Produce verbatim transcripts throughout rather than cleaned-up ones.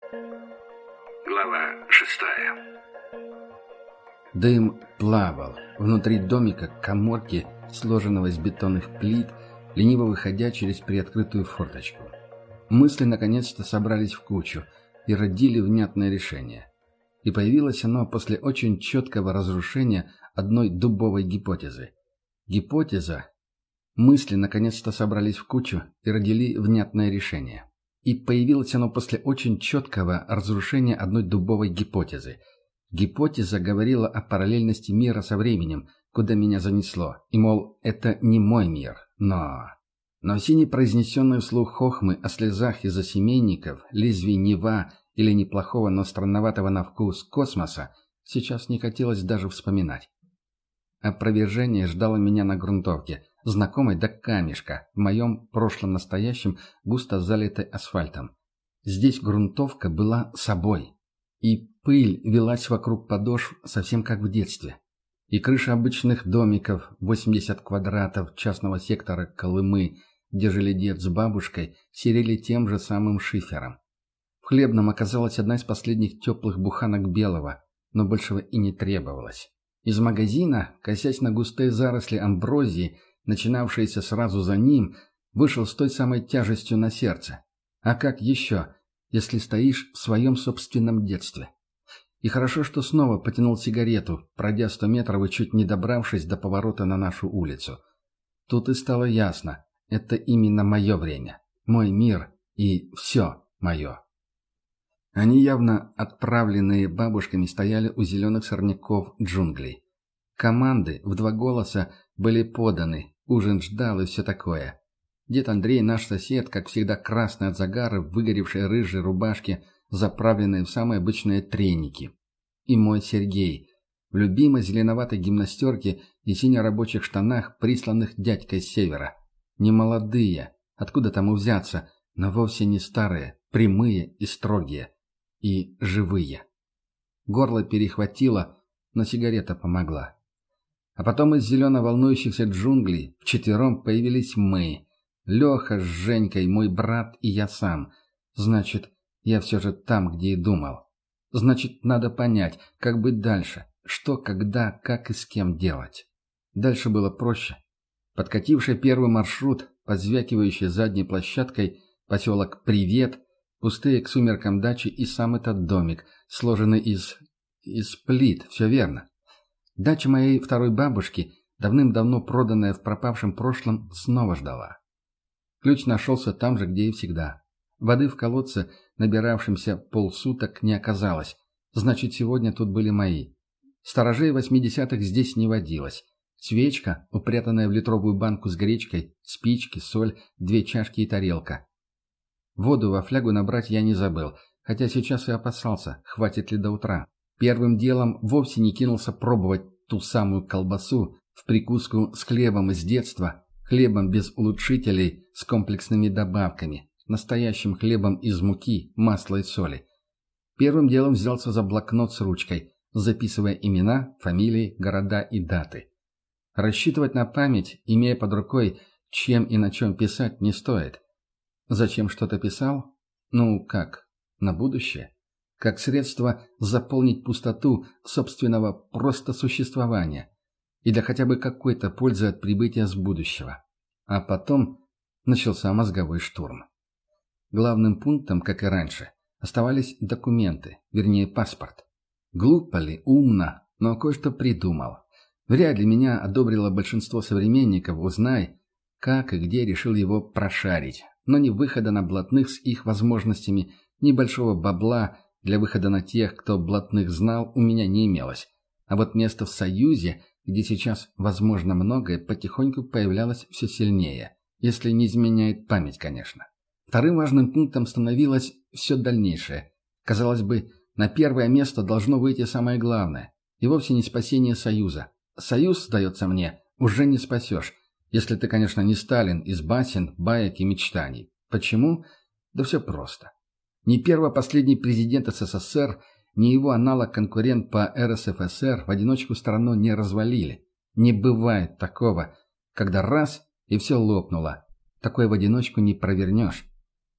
Глава шестая. Дым плавал внутри домика каморки, сложенного из бетонных плит, лениво выходя через приоткрытую форточку. Мысли наконец-то собрались в кучу и родили внятное решение. И появилось оно после очень четкого разрушения одной дубовой гипотезы. Гипотеза. Мысли наконец-то собрались в кучу и родили внятное решение. И появилось оно после очень четкого разрушения одной дубовой гипотезы. Гипотеза говорила о параллельности мира со временем, куда меня занесло, и, мол, это не мой мир, но... Но все непроизнесенные вслух хохмы о слезах из-за семейников, лезвий Нева или неплохого, но странноватого на вкус космоса сейчас не хотелось даже вспоминать. Опровержение ждало меня на грунтовке, знакомой до камешка, в моем прошлом-настоящем, густо залитой асфальтом. Здесь грунтовка была собой. И пыль велась вокруг подошв совсем как в детстве. И крыши обычных домиков, восемьдесят квадратов частного сектора Колымы, где жили дед с бабушкой, серели тем же самым шифером. В хлебном оказалась одна из последних теплых буханок белого, но большего и не требовалось. Из магазина, косясь на густые заросли амброзии, начинавшиеся сразу за ним, вышел с той самой тяжестью на сердце. А как еще, если стоишь в своем собственном детстве? И хорошо, что снова потянул сигарету, пройдя сто метров и чуть не добравшись до поворота на нашу улицу. Тут и стало ясно, это именно мое время, мой мир и все мое. Они, явно отправленные бабушками, стояли у зеленых сорняков джунглей. Команды в два голоса были поданы, ужин ждал и все такое. Дед Андрей, наш сосед, как всегда красный от загара, в выгоревшей рыжей рубашке, заправленной в самые обычные треники. И мой Сергей, в любимой зеленоватой гимнастерке и сине-рабочих штанах, присланных дядькой с севера. Не молодые, откуда там и взяться, но вовсе не старые, прямые и строгие. И живые. Горло перехватило, но сигарета помогла. А потом из зелено-волнующихся джунглей вчетвером появились мы. Леха с Женькой, мой брат и я сам. Значит, я все же там, где и думал. Значит, надо понять, как быть дальше. Что, когда, как и с кем делать. Дальше было проще. Подкативший первый маршрут, позвякивающий задней площадкой, поселок Привет, пустые к сумеркам дачи и сам этот домик, сложенный из... из плит, все верно. Дача моей второй бабушки, давным-давно проданная в пропавшем прошлом, снова ждала. Ключ нашелся там же, где и всегда. Воды в колодце, набиравшемся полсуток, не оказалось. Значит, сегодня тут были мои. Сторожей восьмидесятых здесь не водилось. Свечка, упрятанная в литровую банку с гречкой, спички, соль, две чашки и тарелка. Воду во флягу набрать я не забыл, хотя сейчас и опасался, хватит ли до утра. Первым делом вовсе не кинулся пробовать ту самую колбасу в прикуску с хлебом из детства, хлебом без улучшителей, с комплексными добавками, настоящим хлебом из муки, масла и соли. Первым делом взялся за блокнот с ручкой, записывая имена, фамилии, города и даты. Рассчитывать на память, имея под рукой, чем и на чем писать, не стоит. Зачем что-то писал? Ну, как? На будущее? Как средство заполнить пустоту собственного просто существования. И для хотя бы какой-то пользы от прибытия с будущего. А потом начался мозговой штурм. Главным пунктом, как и раньше, оставались документы, вернее паспорт. Глупо ли, умно, но кое-что придумал. Вряд ли меня одобрило большинство современников, узнай, как и где решил его прошарить. Но ни выхода на блатных с их возможностями, ни большого бабла для выхода на тех, кто блатных знал, у меня не имелось. А вот место в Союзе, где сейчас возможно многое, потихоньку появлялось все сильнее. Если не изменяет память, конечно. Вторым важным пунктом становилось все дальнейшее. Казалось бы, на первое место должно выйти самое главное. И вовсе не спасение Союза. Союз, сдается мне, уже не спасешь. Если ты, конечно, не Сталин из басен, баек и мечтаний. Почему? Да все просто. Ни первый-последний президент СССР, ни его аналог-конкурент по эр эс эф эс эр в одиночку страну не развалили. Не бывает такого, когда раз и все лопнуло. Такое в одиночку не провернешь.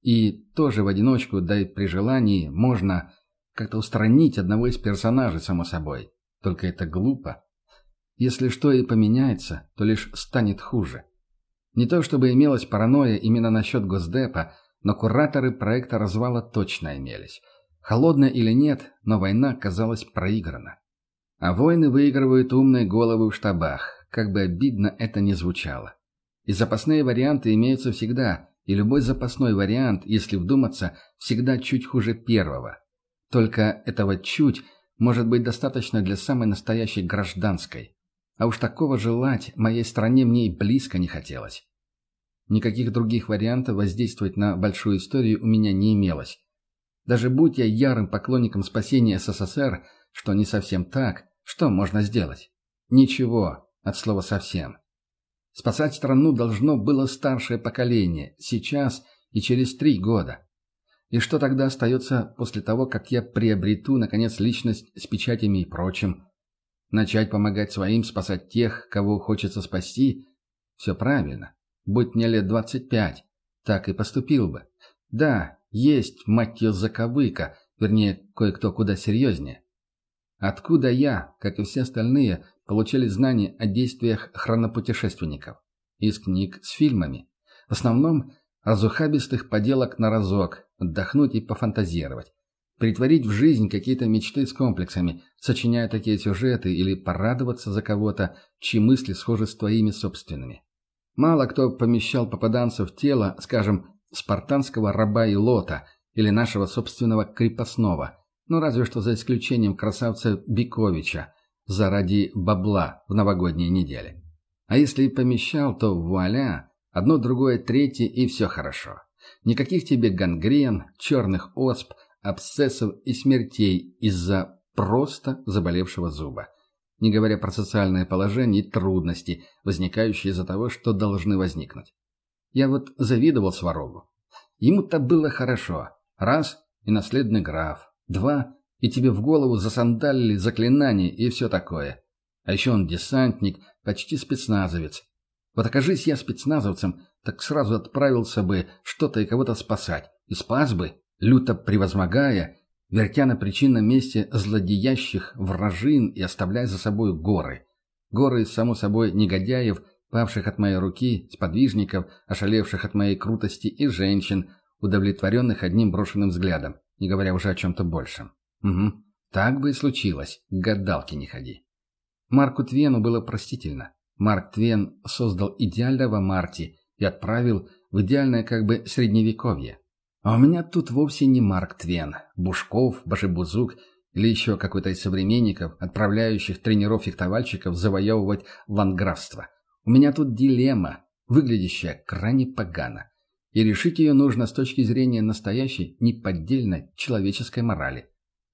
И тоже в одиночку, да и при желании, можно как-то устранить одного из персонажей, само собой. Только это глупо. Если что и поменяется, то лишь станет хуже. Не то чтобы имелась паранойя именно насчет Госдепа, но кураторы проекта развала точно имелись. Холодно или нет, но война казалась проиграна. А войны выигрывают умные головы в штабах, как бы обидно это ни звучало. И запасные варианты имеются всегда, и любой запасной вариант, если вдуматься, всегда чуть хуже первого. Только этого чуть может быть достаточно для самой настоящей гражданской. А уж такого желать моей стране мне и близко не хотелось. Никаких других вариантов воздействовать на большую историю у меня не имелось. Даже будь я ярым поклонником спасения СССР, что не совсем так, что можно сделать? Ничего, от слова совсем. Спасать страну должно было старшее поколение, сейчас и через три года. И что тогда остается после того, как я приобрету, наконец, личность с печатями и прочим? Начать помогать своим спасать тех, кого хочется спасти? Все правильно. Будь мне лет двадцать пять, так и поступил бы. Да, есть, мать ее, заковыка, вернее, кое-кто куда серьезнее. Откуда я, как и все остальные, получали знания о действиях хронопутешественников? Из книг с фильмами. В основном разухабистых поделок на разок, отдохнуть и пофантазировать. Притворить в жизнь какие-то мечты с комплексами, сочиняя такие сюжеты или порадоваться за кого-то, чьи мысли схожи с твоими собственными. Мало кто помещал попаданцев в тело, скажем, спартанского раба и лота или нашего собственного крепостного, ну разве что за исключением красавца Биковича, заради бабла в новогодние недели. А если и помещал, то вуаля, одно, другое, третье и все хорошо. Никаких тебе гангрен, черных осп, абсцессов и смертей из-за просто заболевшего зуба. Не говоря про социальное положение и трудности, возникающие из-за того, что должны возникнуть. Я вот завидовал Сварову. Ему-то было хорошо. Раз – и наследный граф. Два – и тебе в голову засандалили заклинания и все такое. А еще он десантник, почти спецназовец. Вот окажись я спецназовцем, так сразу отправился бы что-то и кого-то спасать. И спас бы, люто превозмогая, вертя на причинном месте злодеящих вражин и оставляя за собой горы. Горы, само собой, негодяев, павших от моей руки, сподвижников, ошалевших от моей крутости и женщин, удовлетворенных одним брошенным взглядом, не говоря уже о чем-то большем. Угу, так бы и случилось, к гадалке не ходи. Марку Твену было простительно. Марк Твен создал идеального Марти и отправил в идеальное как бы средневековье. А у меня тут вовсе не Марк Твен, Бушков, Башибузук или еще какой-то из современников, отправляющих тренеров-фехтовальщиков завоевывать ландграфство. У меня тут дилемма, выглядящая крайне погано. И решить ее нужно с точки зрения настоящей, неподдельной человеческой морали.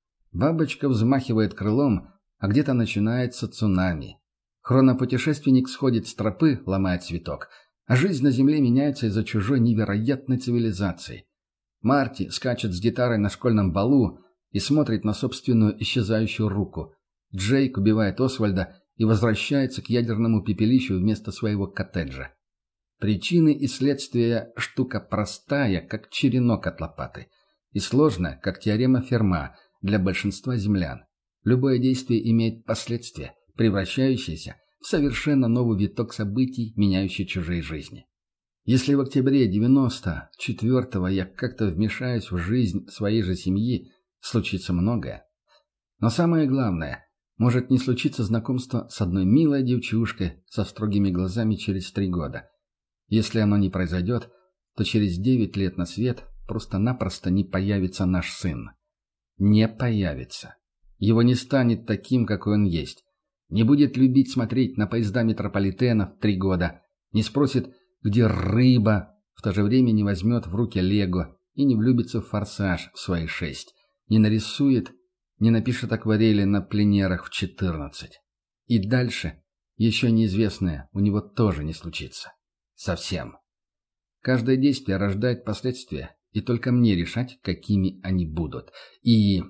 Бабочка взмахивает крылом, а где-то начинается цунами. Хронопутешественник сходит с тропы, ломая цветок, а жизнь на земле меняется из-за чужой невероятной цивилизации. Марти скачет с гитарой на школьном балу и смотрит на собственную исчезающую руку. Джейк убивает Освальда и возвращается к ядерному пепелищу вместо своего коттеджа. Причины и следствия – штука простая, как черенок от лопаты, и сложная, как теорема Ферма для большинства землян. Любое действие имеет последствия, превращающиеся в совершенно новый виток событий, меняющий чужие жизни. Если в октябре девяносто четвёртого я как-то вмешаюсь в жизнь своей же семьи, случится многое. Но самое главное, может не случиться знакомство с одной милой девчушкой со строгими глазами через три года. Если оно не произойдет, то через девять лет на свет просто-напросто не появится наш сын. Не появится. Его не станет таким, какой он есть. Не будет любить смотреть на поезда метрополитена в три года. Не спросит, где рыба, в то же время не возьмет в руки лего и не влюбится в форсаж в свои шесть. Не нарисует, не напишет акварели на пленерах в четырнадцать. И дальше, еще неизвестное, у него тоже не случится. Совсем. Каждое действие рождает последствия, и только мне решать, какими они будут. И...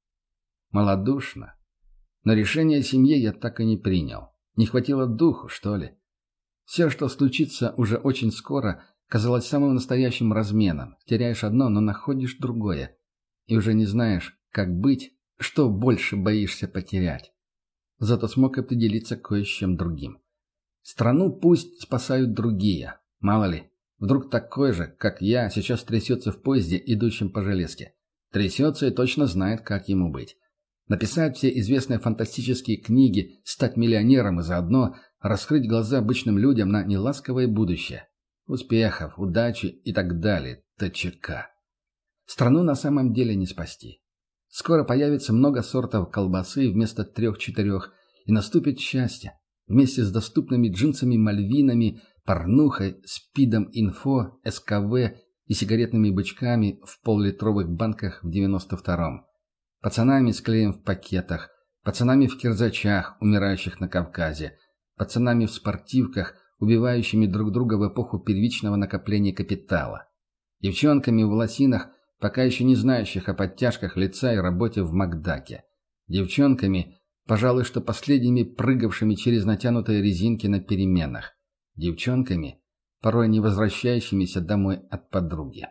малодушно. Но решение о семье я так и не принял. Не хватило духу, что ли. Все, что случится уже очень скоро, казалось самым настоящим разменом. Теряешь одно, но находишь другое. И уже не знаешь, как быть, что больше боишься потерять. Зато смог определиться кое с чем другим. Страну пусть спасают другие. Мало ли, вдруг такой же, как я, сейчас трясется в поезде, идущем по железке. Трясется и точно знает, как ему быть. Написать все известные фантастические книги, стать миллионером и заодно раскрыть глаза обычным людям на неласковое будущее. Успехов, удачи и так далее. ТЧК. Страну на самом деле не спасти. Скоро появится много сортов колбасы вместо трех-четырех, и наступит счастье. Вместе с доступными джинсами-мальвинами, порнухой, спидом-инфо, СКВ и сигаретными бычками в поллитровых банках в девяносто втором. Пацанами с клеем в пакетах, пацанами в кирзачах, умирающих на Кавказе, пацанами в спортивках, убивающими друг друга в эпоху первичного накопления капитала. Девчонками в лосинах, пока еще не знающих о подтяжках лица и работе в Макдаке. Девчонками, пожалуй, что последними прыгавшими через натянутые резинки на переменах. Девчонками, порой не возвращающимися домой от подруги.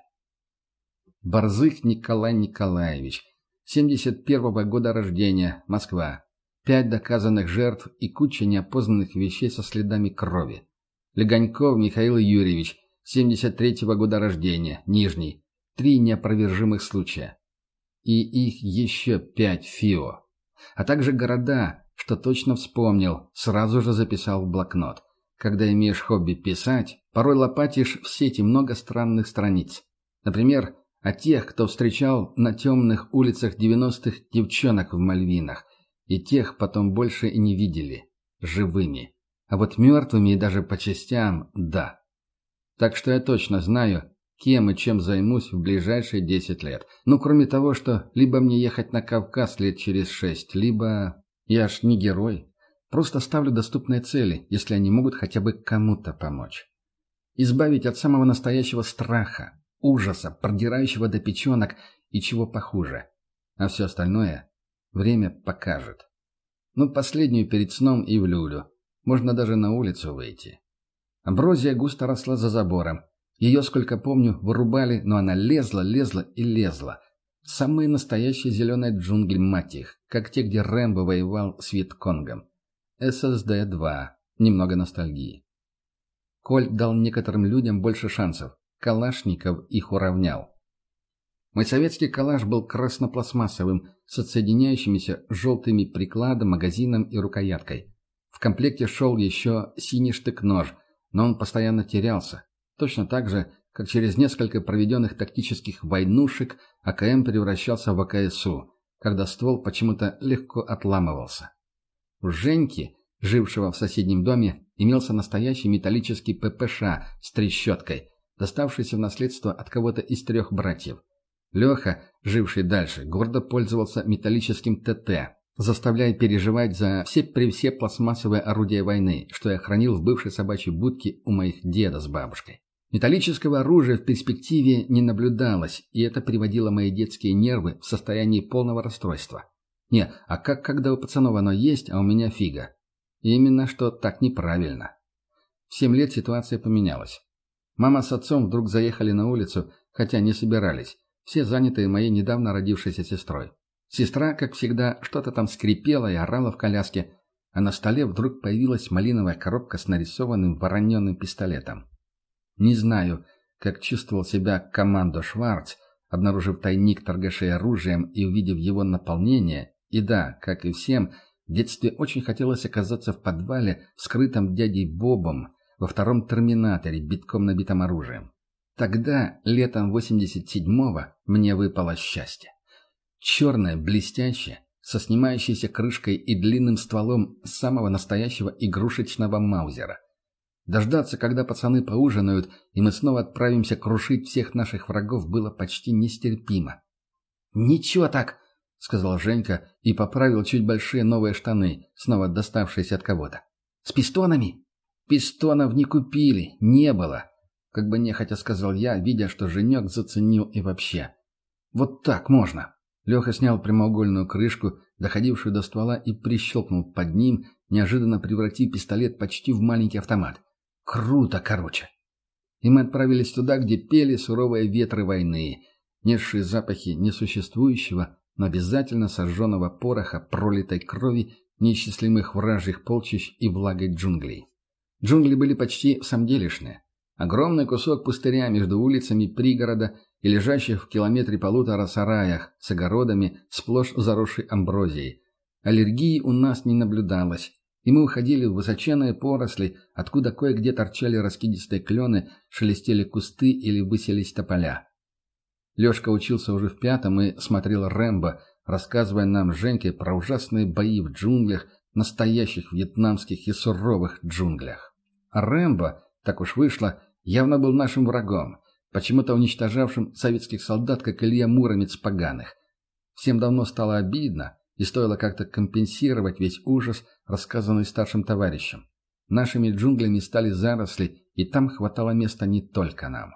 Борзых Николай Николаевич, семьдесят первого года рождения, Москва. Пять доказанных жертв и куча неопознанных вещей со следами крови. Легоньков Михаил Юрьевич, семьдесят третьего года рождения, Нижний. Три неопровержимых случая. И их еще пять ФИО. А также города, что точно вспомнил, сразу же записал в блокнот. Когда имеешь хобби писать, порой лопатишь в сети много странных страниц. Например, о тех, кто встречал на темных улицах девяностых девчонок в Мальвинах, и тех потом больше и не видели. Живыми. А вот мертвыми и даже по частям – да. Так что я точно знаю, кем и чем займусь в ближайшие десять лет. Ну, кроме того, что либо мне ехать на Кавказ лет через шесть, либо... Я ж не герой. Просто ставлю доступные цели, если они могут хотя бы кому-то помочь. Избавить от самого настоящего страха, ужаса, продирающего до печенок и чего похуже. А все остальное время покажет. Ну, последнюю перед сном и в люлю. Можно даже на улицу выйти. Амброзия густо росла за забором. Ее, сколько помню, вырубали, но она лезла, лезла и лезла. Самые настоящие зеленые джунгли, мать их, как те, где Рэмбо воевал с Вьетконгом. эс эс дэ два. Немного ностальгии. Кольт дал некоторым людям больше шансов. Калашников их уравнял. Мой советский калаш был краснопластмассовым, с отсоединяющимися желтыми прикладом, магазином и рукояткой. В комплекте шел еще синий штык-нож, но он постоянно терялся. Точно так же, как через несколько проведенных тактических войнушек а ка эм превращался в а ка эс у, когда ствол почему-то легко отламывался. У Женьки, жившего в соседнем доме, имелся настоящий металлический пэ пэ ша с трещоткой, доставшийся в наследство от кого-то из трех братьев. Леха, живший дальше, гордо пользовался металлическим тэ тэ, заставляя переживать за все-при-все пластмассовые орудия войны, что я хранил в бывшей собачьей будке у моих деда с бабушкой. Металлического оружия в перспективе не наблюдалось, и это приводило мои детские нервы в состояние полного расстройства. Не, а как когда у пацанов оно есть, а у меня фига? Именно что так неправильно. В семь лет ситуация поменялась. Мама с отцом вдруг заехали на улицу, хотя не собирались, все занятые моей недавно родившейся сестрой. Сестра, как всегда, что-то там скрипела и орала в коляске, а на столе вдруг появилась малиновая коробка с нарисованным вороненным пистолетом. Не знаю, как чувствовал себя командо Шварц, обнаружив тайник торгашей оружием и увидев его наполнение, и да, как и всем, в детстве очень хотелось оказаться в подвале, скрытом дядей Бобом, во втором терминаторе, битком набитым оружием. Тогда, летом восемьдесят седьмого, мне выпало счастье. Черное, блестящее, со снимающейся крышкой и длинным стволом самого настоящего игрушечного маузера. Дождаться, когда пацаны поужинают, и мы снова отправимся крушить всех наших врагов, было почти нестерпимо. «Ничего так!» — сказал Женька и поправил чуть большие новые штаны, снова доставшиеся от кого-то. «С пистонами?» «Пистонов не купили, не было!» — как бы нехотя сказал я, видя, что Женек заценил и вообще. «Вот так можно!» Леха снял прямоугольную крышку, доходившую до ствола, и прищелкнул под ним, неожиданно превратив пистолет почти в маленький автомат. Круто, короче. и мы отправились туда, где пели суровые ветры войны, несшие запахи несуществующего, но обязательно сожженного пороха, пролитой крови, неисчислимых вражьих полчищ и влагой джунглей. Джунгли были почти самделишные. Огромный кусок пустыря между улицами пригорода и лежащих в километре полутора сараях с огородами, сплошь заросшей амброзией. Аллергии у нас не наблюдалось, и мы уходили в высоченные поросли, откуда кое-где торчали раскидистые клены, шелестели кусты или высились тополя. Лешка учился уже в пятом и смотрел «Рэмбо», рассказывая нам с Женькой про ужасные бои в джунглях, настоящих вьетнамских и суровых джунглях. А «Рэмбо», так уж вышло, явно был нашим врагом, почему-то уничтожавшим советских солдат, как Илья Муромец поганых. Всем давно стало обидно, и стоило как-то компенсировать весь ужас, рассказанный старшим товарищем. Нашими джунглями стали заросли, и там хватало места не только нам.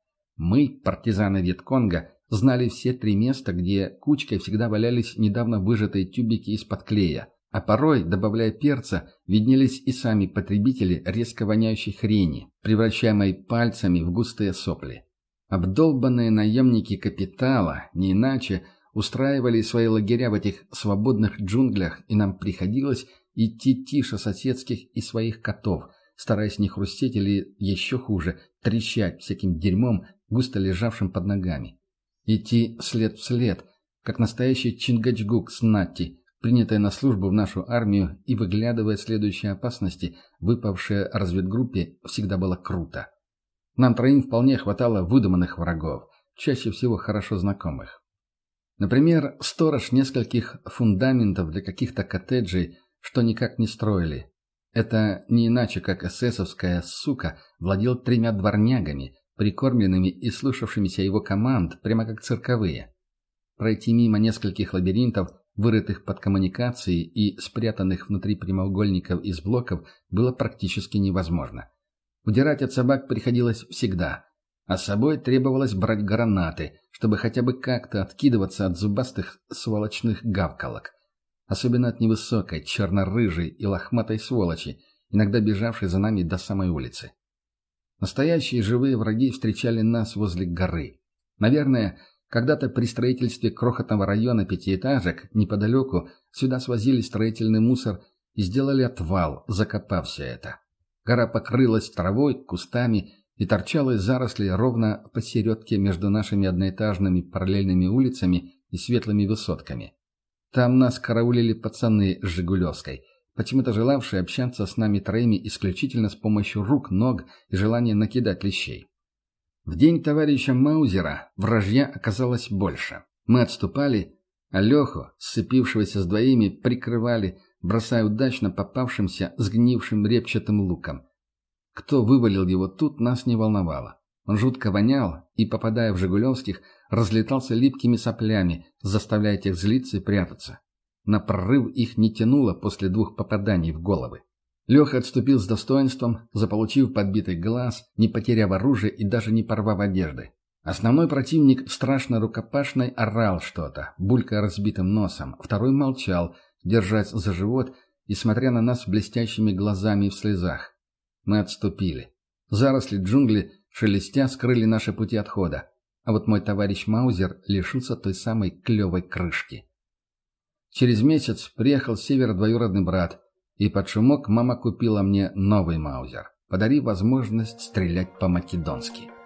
Мы, партизаны Вьетконга, знали все три места, где кучкой всегда валялись недавно выжатые тюбики из-под клея, а порой, добавляя перца, виднелись и сами потребители резко воняющей хрени, превращаемой пальцами в густые сопли. Обдолбанные наемники капитала, не иначе, устраивали свои лагеря в этих свободных джунглях, и нам приходилось идти тише соседских и своих котов, стараясь не хрустеть или, еще хуже, трещать всяким дерьмом, густо лежавшим под ногами. Идти след в след, как настоящий Чингачгук с Натти, принятая на службу в нашу армию и выглядывая следующие опасности, выпавшие разведгруппе, всегда было круто. Нам троим вполне хватало выдуманных врагов, чаще всего хорошо знакомых. Например, сторож нескольких фундаментов для каких-то коттеджей, что никак не строили. Это не иначе, как эсэсовская сука владел тремя дворнягами, прикормленными и слушавшимися его команд, прямо как цирковые. Пройти мимо нескольких лабиринтов, вырытых под коммуникации и спрятанных внутри прямоугольников из блоков, было практически невозможно. Удирать от собак приходилось всегда, а с собой требовалось брать гранаты, чтобы хотя бы как-то откидываться от зубастых сволочных гавкалок. Особенно от невысокой, черно-рыжей и лохматой сволочи, иногда бежавшей за нами до самой улицы. Настоящие живые враги встречали нас возле горы. Наверное, когда-то при строительстве крохотного района пятиэтажек неподалеку сюда свозили строительный мусор и сделали отвал, закопав все это. Гора покрылась травой, кустами и торчала из зарослей ровно посередке между нашими одноэтажными параллельными улицами и светлыми высотками. Там нас караулили пацаны с «Жигулевской», почему-то желавшие общаться с нами троими исключительно с помощью рук, ног и желания накидать лещей. В день товарища Маузера вражья оказалось больше. Мы отступали, а Леху, сцепившегося с двоими, прикрывали, бросая удачно попавшимся сгнившим репчатым луком. Кто вывалил его тут, нас не волновало. Он жутко вонял и, попадая в «Жигулевских», разлетался липкими соплями, заставляя тех злиться и прятаться. На прорыв их не тянуло после двух попаданий в головы. Леха отступил с достоинством, заполучив подбитый глаз, не потеряв оружие и даже не порвав одежды. Основной противник страшно рукопашной орал что-то, булькая разбитым носом. Второй молчал, держась за живот и смотря на нас блестящими глазами в слезах. Мы отступили. Заросли джунгли, шелестя, скрыли наши пути отхода. А вот мой товарищ Маузер лишился той самой клевой крышки. Через месяц приехал с севера двоюродный брат, и под шумок мама купила мне новый Маузер, подарив возможность стрелять по-македонски.